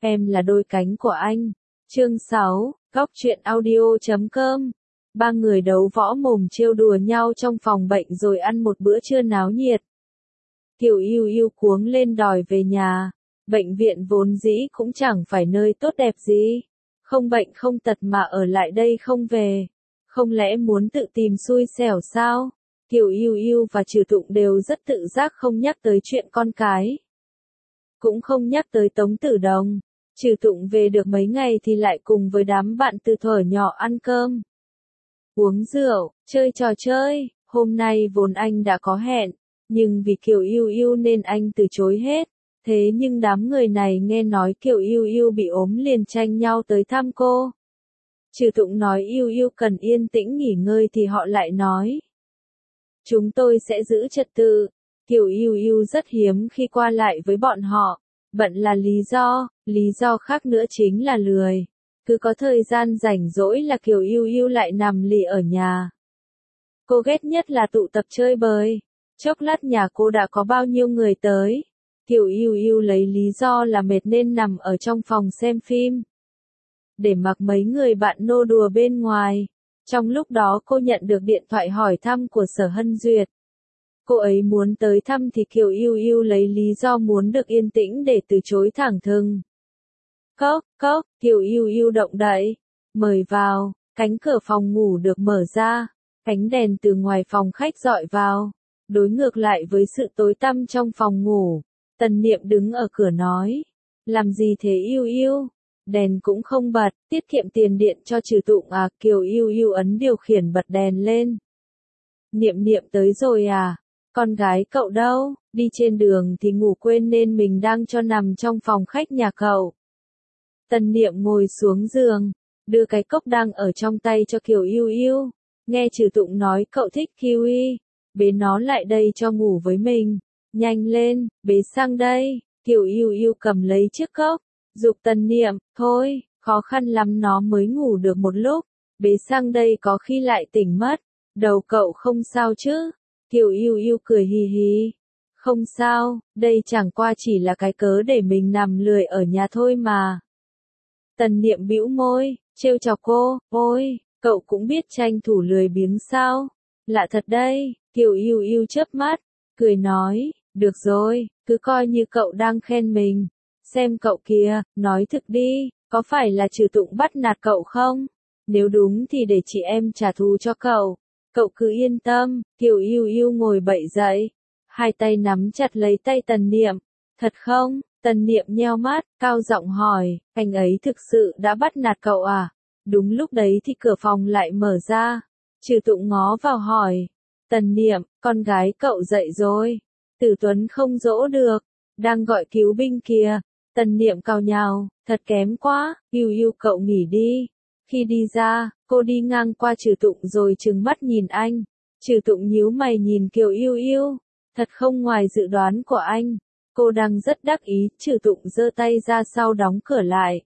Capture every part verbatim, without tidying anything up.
Em là đôi cánh của anh. Chương sáu, góc truyện audio chấm com. Ba người đấu võ mồm trêu đùa nhau trong phòng bệnh rồi ăn một bữa trưa náo nhiệt. Kiều Yêu Yêu cuống lên đòi về nhà. Bệnh viện vốn dĩ cũng chẳng phải nơi tốt đẹp gì. Không bệnh không tật mà ở lại đây không về. Không lẽ muốn tự tìm xui xẻo sao? Kiều Yêu Yêu và Trừ Tụng đều rất tự giác không nhắc tới chuyện con cái. Cũng không nhắc tới Tống Tử Đồng. Trừ Tụng về được mấy ngày thì lại cùng với đám bạn từ thuở nhỏ ăn cơm, uống rượu, chơi trò chơi. Hôm nay vốn anh đã có hẹn, nhưng vì Kiều Yêu Yêu nên anh từ chối hết. Thế nhưng đám người này nghe nói Kiều Yêu Yêu bị ốm liền tranh nhau tới thăm cô. Trừ Tụng nói Yêu Yêu cần yên tĩnh nghỉ ngơi thì họ lại nói chúng tôi sẽ giữ trật tự. Kiều Yêu Yêu rất hiếm khi qua lại với bọn họ. Bận là lý do, lý do khác nữa chính là lười. Cứ có thời gian rảnh rỗi là Kiều Yêu Yêu lại nằm lì ở nhà. Cô ghét nhất là tụ tập chơi bời. Chốc lát nhà cô đã có bao nhiêu người tới. Kiều Yêu Yêu lấy lý do là mệt nên nằm ở trong phòng xem phim, để mặc mấy người bạn nô đùa bên ngoài. Trong lúc đó cô nhận được điện thoại hỏi thăm của Sở Hân Duyệt. Cô ấy muốn tới thăm thì Kiều Yêu Yêu lấy lý do muốn được yên tĩnh để từ chối thẳng thừng. Cốc, cốc, Kiều Yêu Yêu động đậy. Mời vào, cánh cửa phòng ngủ được mở ra. Ánh đèn từ ngoài phòng khách dọi vào. Đối ngược lại với sự tối tăm trong phòng ngủ. Tần Niệm đứng ở cửa nói. Làm gì thế Yêu Yêu? Đèn cũng không bật, tiết kiệm tiền điện cho Trừ Tụng à? Kiều Yêu Yêu ấn điều khiển bật đèn lên. Niệm Niệm tới rồi à? Con gái cậu đâu? Đi trên đường thì ngủ quên nên mình đang cho nằm trong phòng khách nhà cậu. Tần Niệm ngồi xuống giường, đưa cái cốc đang ở trong tay cho Kiều Yêu Yêu. Nghe Trừ Tụng nói cậu thích kiwi, bế nó lại đây cho ngủ với mình. Nhanh lên, bế sang đây. Kiều Yêu Yêu cầm lấy chiếc cốc, giục Tần Niệm, thôi, khó khăn lắm nó mới ngủ được một lúc. Bế sang đây có khi lại tỉnh mất. Đầu cậu không sao chứ? Kiều Yêu Yêu cười hì hì. Không sao, đây chẳng qua chỉ là cái cớ để mình nằm lười ở nhà thôi mà. Tần Niệm bĩu môi, trêu chọc cô, ôi, cậu cũng biết tranh thủ lười biếng sao? Lạ thật đây. Kiều Yêu Yêu chớp mắt, cười nói, được rồi, cứ coi như cậu đang khen mình. Xem cậu kìa, nói thực đi, có phải là Trừ Tụng bắt nạt cậu không? Nếu đúng thì để chị em trả thù cho cậu. Cậu cứ yên tâm. Kiều Yêu Yêu ngồi bậy dậy, hai tay nắm chặt lấy tay Tần Niệm. Thật không? Tần Niệm nheo mắt, cao giọng hỏi, anh ấy thực sự đã bắt nạt cậu à? Đúng lúc đấy thì cửa phòng lại mở ra. Trừ Tụng ngó vào hỏi, Tần Niệm, con gái cậu dậy rồi. Tử Tuấn không dỗ được, đang gọi cứu binh kìa. Tần Niệm cào nhào, thật kém quá. Yêu Yêu cậu nghỉ đi. Khi đi ra, cô đi ngang qua Trừ Tụng rồi trừng mắt nhìn anh. Trừ Tụng nhíu mày nhìn Kiều Yêu Yêu. Thật không ngoài dự đoán của anh. Cô đang rất đắc ý. Trừ Tụng giơ tay ra sau đóng cửa lại,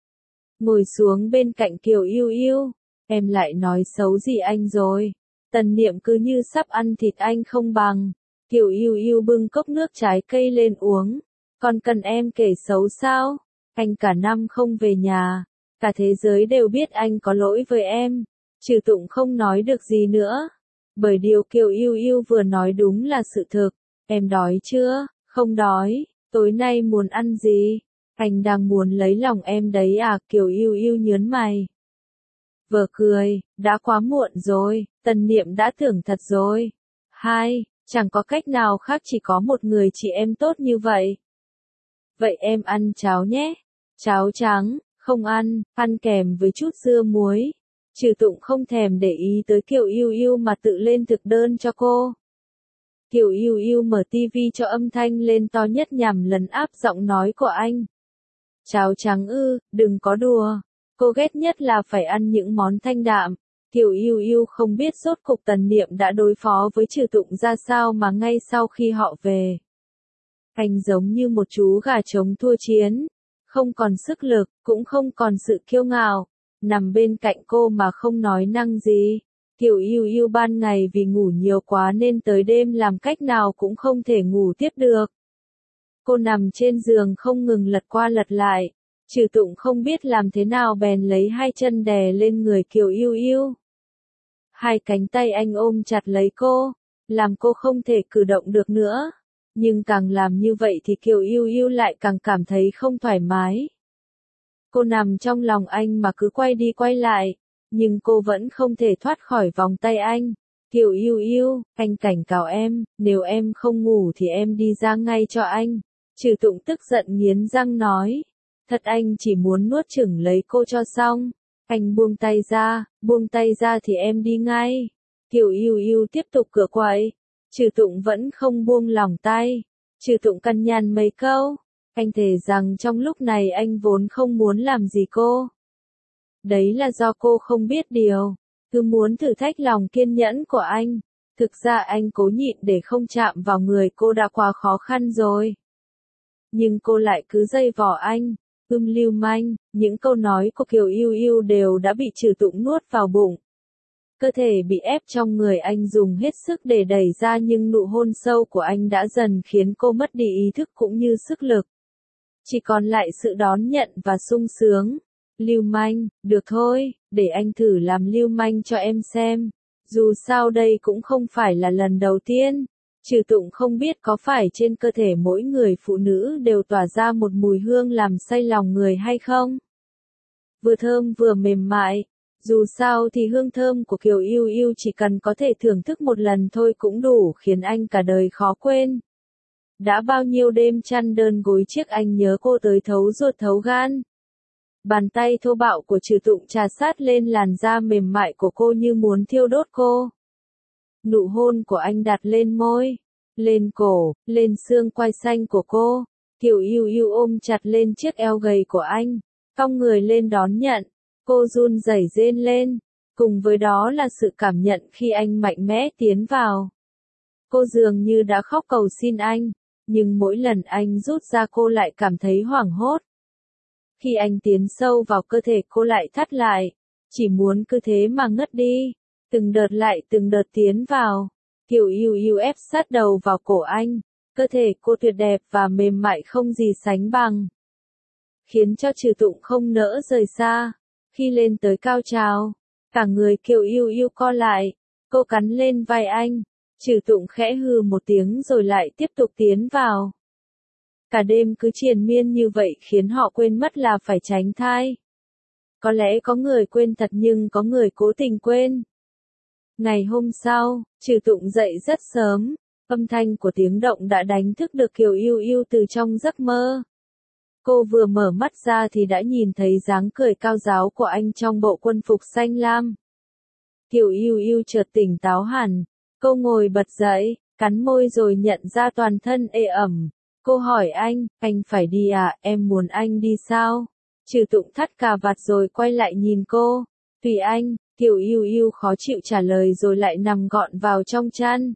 ngồi xuống bên cạnh Kiều Yêu Yêu. Em lại nói xấu gì anh rồi? Tần Niệm cứ như sắp ăn thịt anh không bằng. Kiều Yêu Yêu bưng cốc nước trái cây lên uống. Còn cần em kể xấu sao? Anh cả năm không về nhà. Cả thế giới đều biết anh có lỗi với em. Trừ Tụng không nói được gì nữa. Bởi điều Kiều Yêu Yêu vừa nói đúng là sự thực. Em đói chưa? Không đói. Tối nay muốn ăn gì? Anh đang muốn lấy lòng em đấy à? Kiều Yêu Yêu nhớn mày. Vờ cười, đã quá muộn rồi. Tần Niệm đã tưởng thật rồi. Hai, chẳng có cách nào khác, chỉ có một người chị em tốt như vậy. Vậy em ăn cháo nhé. Cháo trắng. Không ăn, ăn kèm với chút dưa muối. Trừ Tụng không thèm để ý tới Kiều Yêu Yêu mà tự lên thực đơn cho cô. Kiều Yêu Yêu mở tivi cho âm thanh lên to nhất nhằm lấn áp giọng nói của anh. Cháo trắng ư, đừng có đùa. Cô ghét nhất là phải ăn những món thanh đạm. Kiều Yêu Yêu không biết rốt cục Tần Niệm đã đối phó với Trừ Tụng ra sao mà ngay sau khi họ về, anh giống như một chú gà trống thua chiến. Không còn sức lực, cũng không còn sự kiêu ngạo, nằm bên cạnh cô mà không nói năng gì. Kiều Yêu Yêu ban ngày vì ngủ nhiều quá nên tới đêm làm cách nào cũng không thể ngủ tiếp được. Cô nằm trên giường không ngừng lật qua lật lại, Trừ Tụng không biết làm thế nào bèn lấy hai chân đè lên người Kiều Yêu Yêu. Hai cánh tay anh ôm chặt lấy cô, làm cô không thể cử động được nữa. Nhưng càng làm như vậy thì Kiều Yêu Yêu lại càng cảm thấy không thoải mái. Cô nằm trong lòng anh mà cứ quay đi quay lại, nhưng cô vẫn không thể thoát khỏi vòng tay anh. Kiều Yêu Yêu, anh cảnh cáo em, nếu em không ngủ thì em đi ra ngay cho anh. Trừ Tụng tức giận nghiến răng nói. Thật anh chỉ muốn nuốt chửng lấy cô cho xong. Anh buông tay ra, buông tay ra thì em đi ngay. Kiều Yêu Yêu tiếp tục cựa quậy. Trừ Tụng vẫn không buông lòng tay. Trừ Tụng căn nhằn mấy câu. Anh thề rằng trong lúc này anh vốn không muốn làm gì cô. Đấy là do cô không biết điều. Cứ muốn thử thách lòng kiên nhẫn của anh. Thực ra anh cố nhịn để không chạm vào người cô đã quá khó khăn rồi. Nhưng cô lại cứ dây vò anh. Ưm lưu manh, những câu nói của Kiều Yêu Yêu đều đã bị Trừ Tụng nuốt vào bụng. Cơ thể bị ép trong người anh dùng hết sức để đẩy ra nhưng nụ hôn sâu của anh đã dần khiến cô mất đi ý thức cũng như sức lực. Chỉ còn lại sự đón nhận và sung sướng. Lưu manh, được thôi, để anh thử làm lưu manh cho em xem. Dù sao đây cũng không phải là lần đầu tiên. Trừ Tụng không biết có phải trên cơ thể mỗi người phụ nữ đều tỏa ra một mùi hương làm say lòng người hay không? Vừa thơm vừa mềm mại. Dù sao thì hương thơm của Kiều Yêu Yêu chỉ cần có thể thưởng thức một lần thôi cũng đủ khiến anh cả đời khó quên. Đã bao nhiêu đêm chăn đơn gối chiếc anh nhớ cô tới thấu ruột thấu gan. Bàn tay thô bạo của Trừ Tụng trà sát lên làn da mềm mại của cô như muốn thiêu đốt cô. Nụ hôn của anh đặt lên môi, lên cổ, lên xương quai xanh của cô. Kiều Yêu Yêu ôm chặt lên chiếc eo gầy của anh, cong người lên đón nhận. Cô run rẩy rên lên, cùng với đó là sự cảm nhận khi anh mạnh mẽ tiến vào. Cô dường như đã khóc cầu xin anh, nhưng mỗi lần anh rút ra cô lại cảm thấy hoảng hốt. Khi anh tiến sâu vào cơ thể cô lại thắt lại, chỉ muốn cứ thế mà ngất đi. Từng đợt lại từng đợt tiến vào. Kiều Yêu Yêu ép sát đầu vào cổ anh, cơ thể cô tuyệt đẹp và mềm mại không gì sánh bằng. Khiến cho Trừ Tụng không nỡ rời xa. Khi lên tới cao trào, cả người Kiều Yêu Yêu co lại, cô cắn lên vai anh. Trừ Tụng khẽ hừ một tiếng rồi lại tiếp tục tiến vào. Cả đêm cứ triền miên như vậy khiến họ quên mất là phải tránh thai. Có lẽ có người quên thật nhưng có người cố tình quên. Ngày hôm sau, Trừ Tụng dậy rất sớm, âm thanh của tiếng động đã đánh thức được Kiều Yêu Yêu từ trong giấc mơ. Cô vừa mở mắt ra thì đã nhìn thấy dáng cười cao ráo của anh trong bộ quân phục xanh lam. Kiều Yêu Yêu chợt tỉnh táo hẳn, cô ngồi bật dậy, cắn môi rồi nhận ra toàn thân ê ẩm. Cô hỏi anh, anh phải đi à, em muốn anh đi sao? Trừ Tụng thắt cà vạt rồi quay lại nhìn cô. Tùy anh, Kiều Yêu Yêu khó chịu trả lời rồi lại nằm gọn vào trong chăn.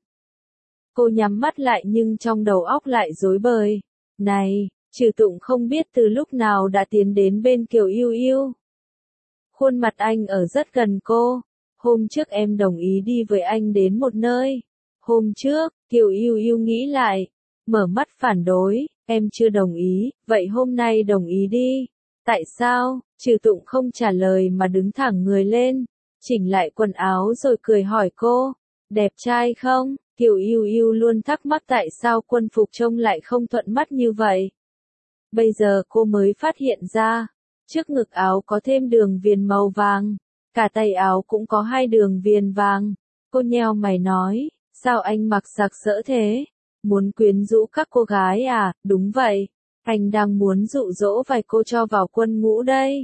Cô nhắm mắt lại nhưng trong đầu óc lại rối bời. Này, Trừ Tụng không biết từ lúc nào đã tiến đến bên Kiều Yêu Yêu. Khuôn mặt anh ở rất gần cô. Hôm trước em đồng ý đi với anh đến một nơi. Hôm trước, Kiều Yêu Yêu nghĩ lại. Mở mắt phản đối, em chưa đồng ý, vậy hôm nay đồng ý đi. Tại sao? Trừ Tụng không trả lời mà đứng thẳng người lên, chỉnh lại quần áo rồi cười hỏi cô, đẹp trai không? Kiều Yêu Yêu luôn thắc mắc tại sao quân phục trông lại không thuận mắt như vậy. Bây giờ cô mới phát hiện ra, trước ngực áo có thêm đường viền màu vàng, cả tay áo cũng có hai đường viền vàng. Cô nheo mày nói, sao anh mặc sặc sỡ thế? Muốn quyến rũ các cô gái à? Đúng vậy, anh đang muốn dụ dỗ vài cô cho vào quân ngũ đây.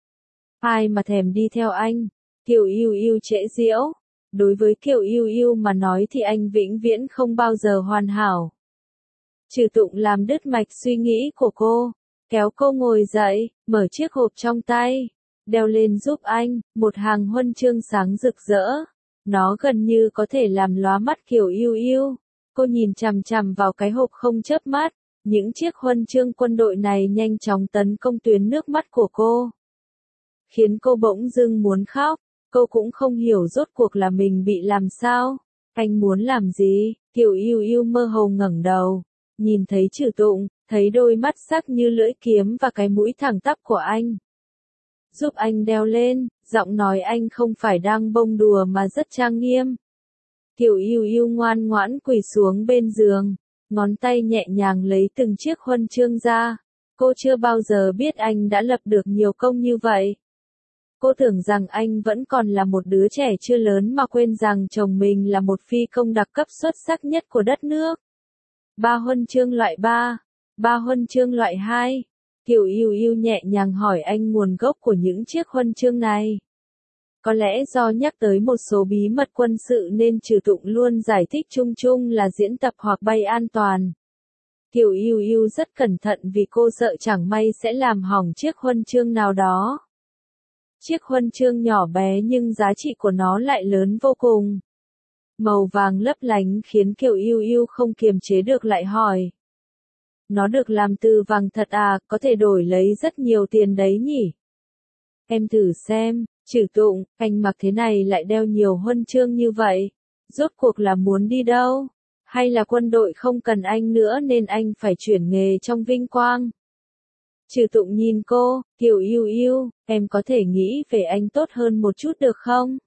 Ai mà thèm đi theo anh? Kiều Yêu Yêu trễ giễu. Đối với Kiều Yêu Yêu mà nói thì anh vĩnh viễn không bao giờ hoàn hảo. Trừ Tụng làm đứt mạch suy nghĩ của cô, kéo cô ngồi dậy, mở chiếc hộp trong tay, đeo lên giúp anh, một hàng huân chương sáng rực rỡ. Nó gần như có thể làm lóa mắt Kiều Yêu Yêu. Cô nhìn chằm chằm vào cái hộp không chớp mắt, những chiếc huân chương quân đội này nhanh chóng tấn công tuyến nước mắt của cô. Khiến cô bỗng dưng muốn khóc, cô cũng không hiểu rốt cuộc là mình bị làm sao. Anh muốn làm gì? Kiều Yêu Yêu mơ hồ ngẩng đầu, nhìn thấy Trừ Tụng, thấy đôi mắt sắc như lưỡi kiếm và cái mũi thẳng tắp của anh. Giúp anh đeo lên, giọng nói anh không phải đang bông đùa mà rất trang nghiêm. Tiểu Yêu Yêu ngoan ngoãn quỳ xuống bên giường, ngón tay nhẹ nhàng lấy từng chiếc huân chương ra. Cô chưa bao giờ biết anh đã lập được nhiều công như vậy. Cô tưởng rằng anh vẫn còn là một đứa trẻ chưa lớn mà quên rằng chồng mình là một phi công đặc cấp xuất sắc nhất của đất nước. Ba huân chương loại ba, ba huân chương loại hai. Tiểu Yêu Yêu nhẹ nhàng hỏi anh nguồn gốc của những chiếc huân chương này. Có lẽ do nhắc tới một số bí mật quân sự nên Trừ Tụng luôn giải thích chung chung là diễn tập hoặc bay an toàn. Tiểu Yêu Yêu rất cẩn thận vì cô sợ chẳng may sẽ làm hỏng chiếc huân chương nào đó. Chiếc huân chương nhỏ bé nhưng giá trị của nó lại lớn vô cùng. Màu vàng lấp lánh khiến Kiều Yêu Yêu không kiềm chế được lại hỏi. Nó được làm từ vàng thật à, có thể đổi lấy rất nhiều tiền đấy nhỉ? Em thử xem, Trừ Tụng, anh mặc thế này lại đeo nhiều huân chương như vậy. Rốt cuộc là muốn đi đâu? Hay là quân đội không cần anh nữa nên anh phải chuyển nghề trong vinh quang? Trừ Tụng nhìn cô, Tiểu Yêu Yêu, em có thể nghĩ về anh tốt hơn một chút được không?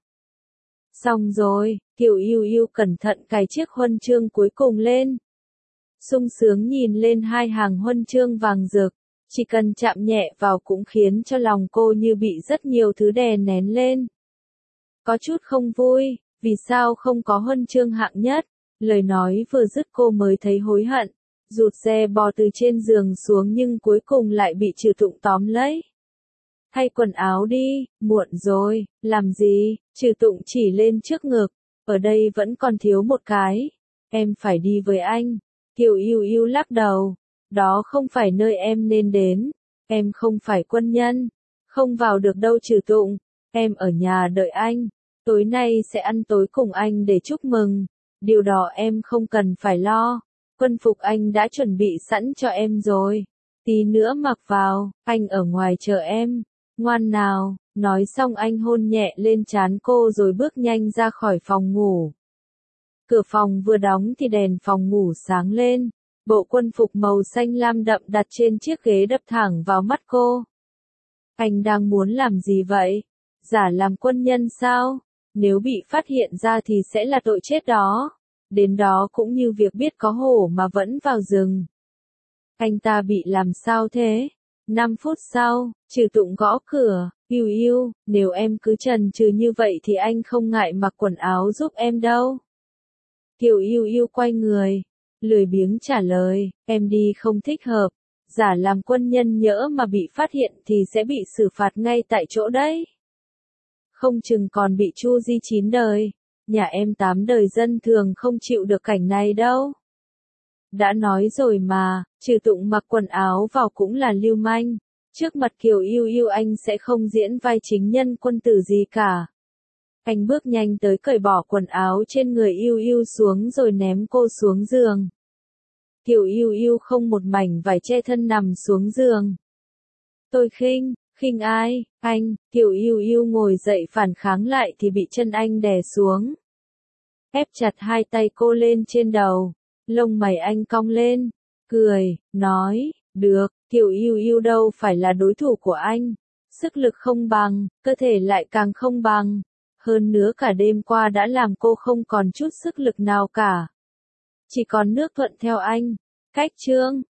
Xong rồi, Tiểu Yêu Yêu cẩn thận cài chiếc huân chương cuối cùng lên. Sung sướng nhìn lên hai hàng huân chương vàng rực, chỉ cần chạm nhẹ vào cũng khiến cho lòng cô như bị rất nhiều thứ đè nén lên. Có chút không vui, vì sao không có huân chương hạng nhất? Lời nói vừa dứt cô mới thấy hối hận, rụt rè bò từ trên giường xuống nhưng cuối cùng lại bị Trừ Tụng tóm lấy. Thay quần áo đi, muộn rồi, làm gì? Trừ Tụng chỉ lên trước ngực, ở đây vẫn còn thiếu một cái, em phải đi với anh. Tiểu Yêu Yêu lắc đầu, đó không phải nơi em nên đến, em không phải quân nhân, không vào được đâu Trừ Tụng, em ở nhà đợi anh, tối nay sẽ ăn tối cùng anh để chúc mừng, điều đó em không cần phải lo, quân phục anh đã chuẩn bị sẵn cho em rồi, tí nữa mặc vào, anh ở ngoài chờ em, ngoan nào, nói xong anh hôn nhẹ lên trán cô rồi bước nhanh ra khỏi phòng ngủ. Cửa phòng vừa đóng thì đèn phòng ngủ sáng lên, bộ quân phục màu xanh lam đậm đặt trên chiếc ghế đập thẳng vào mắt cô. Anh đang muốn làm gì vậy? Giả làm quân nhân sao? Nếu bị phát hiện ra thì sẽ là tội chết đó. Đến đó cũng như việc biết có hổ mà vẫn vào rừng. Anh ta bị làm sao thế? Năm phút sau, Trừ Tụng gõ cửa, Yêu Yêu, nếu em cứ chần chừ như vậy thì anh không ngại mặc quần áo giúp em đâu. Tiểu Yêu Yêu quay người, lười biếng trả lời, em đi không thích hợp, giả làm quân nhân nhỡ mà bị phát hiện thì sẽ bị xử phạt ngay tại chỗ đấy. Không chừng còn bị chu di chín đời, nhà em tám đời dân thường không chịu được cảnh này đâu. Đã nói rồi mà, Trừ Tụng mặc quần áo vào cũng là lưu manh, trước mặt Kiều Yêu Yêu anh sẽ không diễn vai chính nhân quân tử gì cả. Anh bước nhanh tới cởi bỏ quần áo trên người Yêu Yêu xuống rồi ném cô xuống giường. Tiểu Yêu Yêu không một mảnh vải che thân nằm xuống giường. Tôi khinh, khinh ai, anh, Tiểu Yêu Yêu ngồi dậy phản kháng lại thì bị chân anh đè xuống. Ép chặt hai tay cô lên trên đầu, lông mày anh cong lên, cười, nói, được, Tiểu Yêu Yêu đâu phải là đối thủ của anh. Sức lực không bằng, cơ thể lại càng không bằng. Hơn nữa cả đêm qua đã làm cô không còn chút sức lực nào cả. Chỉ còn nước thuận theo anh. Cách chương